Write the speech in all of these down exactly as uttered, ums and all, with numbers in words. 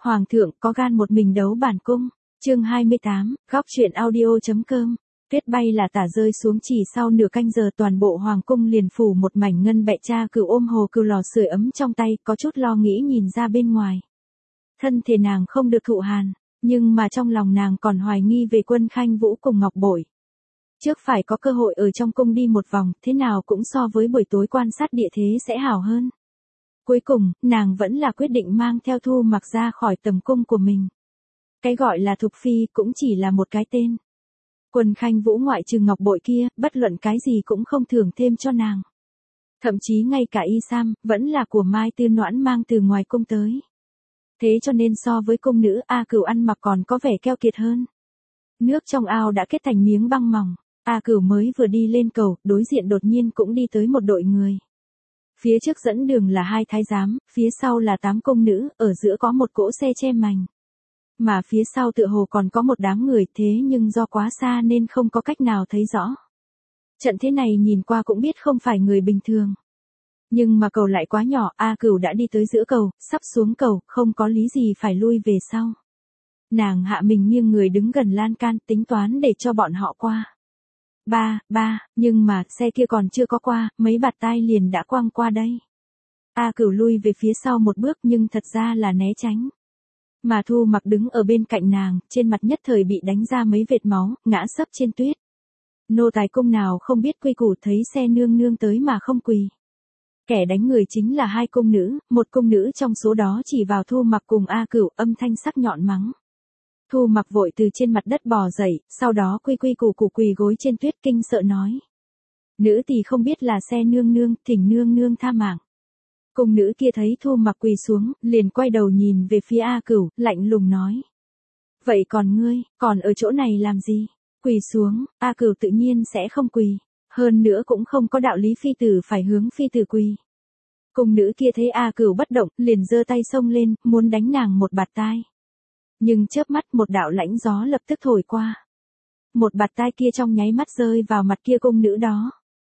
Hoàng thượng có gan một mình đấu bản cung. Chương hai mươi tám, góc truyện audio.com. Tuyết bay là tả rơi xuống chỉ sau nửa canh giờ toàn bộ hoàng cung liền phủ một mảnh ngân bẹ. Cha cửu ôm hồ cừu lò sưởi ấm trong tay, có chút lo nghĩ nhìn ra bên ngoài. Thân thể nàng không được thụ hàn, nhưng mà trong lòng nàng còn hoài nghi về Quân Khanh Vũ cùng Ngọc Bội. Trước phải có cơ hội ở trong cung đi một vòng, thế nào cũng so với buổi tối quan sát địa thế sẽ hảo hơn. Cuối cùng, nàng vẫn là quyết định mang theo Thu Mặc ra khỏi tầm cung của mình. Cái gọi là Thục Phi cũng chỉ là một cái tên. Quân Khanh Vũ ngoại trừ Ngọc Bội kia, bất luận cái gì cũng không thưởng thêm cho nàng. Thậm chí ngay cả y sam, vẫn là của Mai Tư Noãn mang từ ngoài cung tới. Thế cho nên so với cung nữ A Cửu ăn mặc còn có vẻ keo kiệt hơn. Nước trong ao đã kết thành miếng băng mỏng. A Cửu mới vừa đi lên cầu, đối diện đột nhiên cũng đi tới một đội người. Phía trước dẫn đường là hai thái giám, phía sau là tám cung nữ, ở giữa có một cỗ xe che mành. Mà phía sau tựa hồ còn có một đám người, thế nhưng do quá xa nên không có cách nào thấy rõ. Trận thế này nhìn qua cũng biết không phải người bình thường. Nhưng mà cầu lại quá nhỏ, A Cửu đã đi tới giữa cầu, sắp xuống cầu, không có lý gì phải lui về sau. Nàng hạ mình nghiêng người đứng gần lan can, tính toán để cho bọn họ qua. Ba, ba, nhưng mà, xe kia còn chưa có qua, mấy bạt tai liền đã quăng qua đây. A Cửu lui về phía sau một bước nhưng thật ra là né tránh. Mà Thu Mặc đứng ở bên cạnh nàng, trên mặt nhất thời bị đánh ra mấy vệt máu, ngã sấp trên tuyết. Nô tài cung nào không biết quy củ, thấy xe nương nương tới mà không quỳ. Kẻ đánh người chính là hai cung nữ, một cung nữ trong số đó chỉ vào Thu Mặc cùng A Cửu, âm thanh sắc nhọn mắng. Thu Mặc vội từ trên mặt đất bò dậy, sau đó quy quy củ củ quỳ gối trên tuyết kinh sợ nói. Nữ tỳ không biết là xe nương nương, thỉnh nương nương tha mạng. Cung nữ kia thấy Thu Mặc quỳ xuống, liền quay đầu nhìn về phía A Cửu, lạnh lùng nói. Vậy còn ngươi, còn ở chỗ này làm gì? Quỳ xuống, A Cửu tự nhiên sẽ không quỳ. Hơn nữa cũng không có đạo lý phi tử phải hướng phi tử quỳ. Cung nữ kia thấy A Cửu bất động, liền giơ tay xông lên, muốn đánh nàng một bạt tai. Nhưng chớp mắt một đạo lãnh gió lập tức thổi qua. Một bạt tai kia trong nháy mắt rơi vào mặt kia cung nữ đó.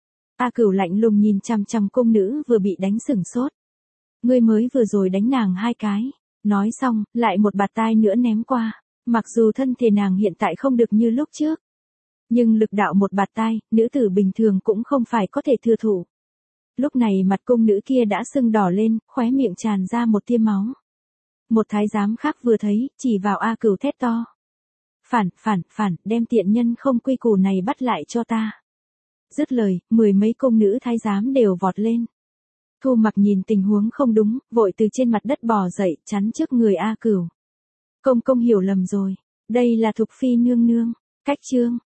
A Cửu lạnh lùng nhìn chằm chằm cung nữ vừa bị đánh sửng sốt. Ngươi mới vừa rồi đánh nàng hai cái. Nói xong, lại một bạt tai nữa ném qua. Mặc dù thân thể nàng hiện tại không được như lúc trước. Nhưng lực đạo một bạt tai, nữ tử bình thường cũng không phải có thể thừa thủ. Lúc này mặt cung nữ kia đã sưng đỏ lên, khóe miệng tràn ra một tia máu. Một thái giám khác vừa thấy, chỉ vào A Cửu thét to. Phản, phản, phản, đem tiện nhân không quy củ này bắt lại cho ta. Dứt lời, mười mấy cung nữ thái giám đều vọt lên. Thu Mặc nhìn tình huống không đúng, vội từ trên mặt đất bò dậy, chắn trước người A Cửu. Công công hiểu lầm rồi, đây là Thục Phi nương nương, cách chương.